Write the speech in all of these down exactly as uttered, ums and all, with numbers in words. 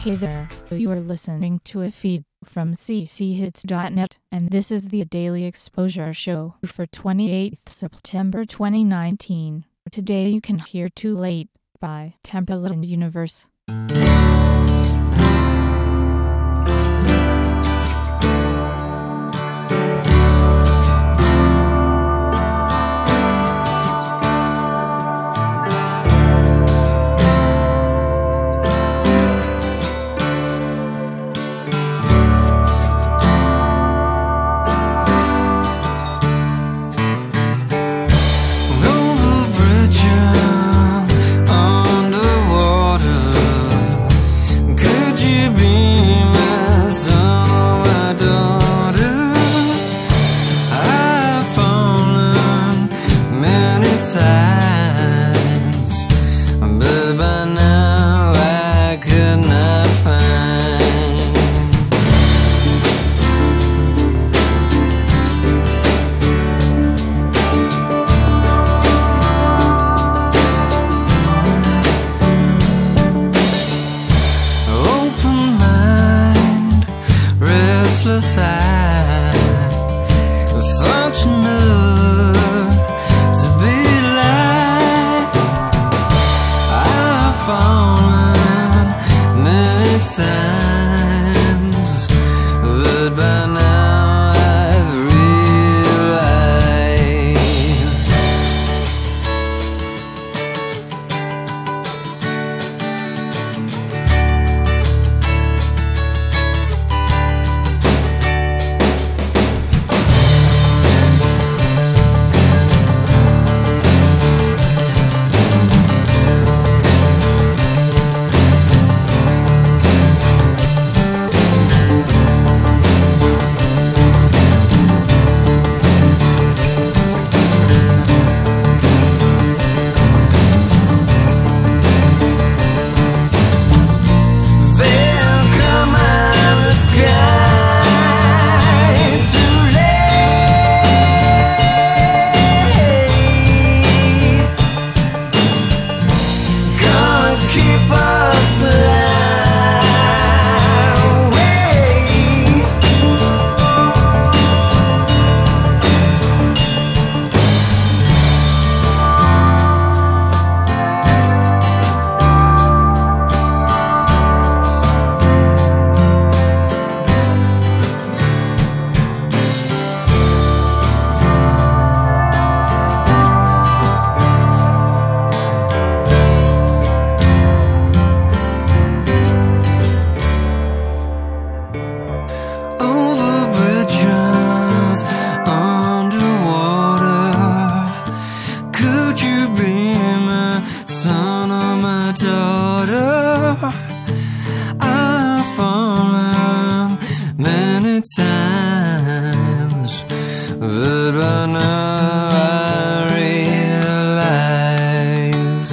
Hey there, you are listening to a feed from c c hits dot net, and this is the Daily Exposure Show for twenty-eighth September twenty nineteen. Today you can hear Too Late by Temple and Universe. Side, fortunate to be alive. I've fallen many times, but by now I've realized I've fallen many times, but by now I realize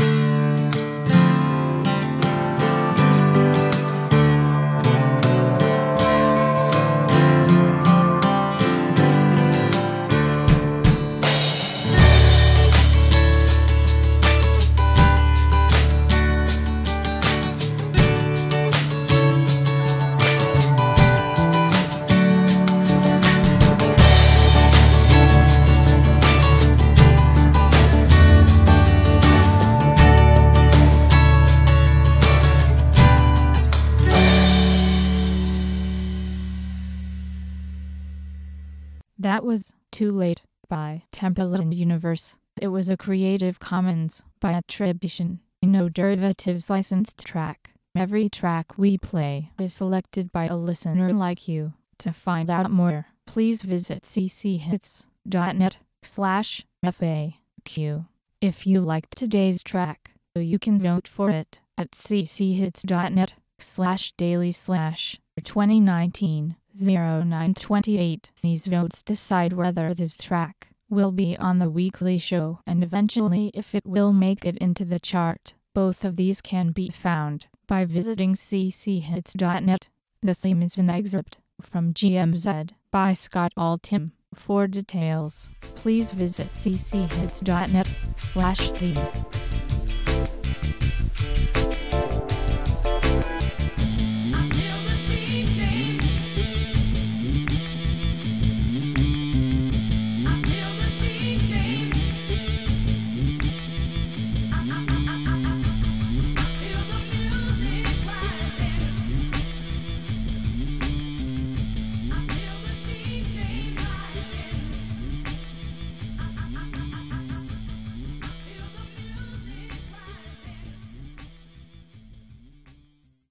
That was Too Late by Temple and Universe. It was a Creative Commons by attribution, no derivatives licensed track. Every track we play is selected by a listener like you. To find out more, please visit c c hits dot net slash F A Q. If you liked today's track, you can vote for it at c c hits dot net slash daily slash twenty nineteen oh nine twenty-eight. These votes decide whether this track will be on the weekly show and eventually if it will make it into the chart. Both of these can be found by visiting c c hits dot net. The theme is an excerpt from G M Z by Scott Altham. For details, please visit c c hits dot net slash theme.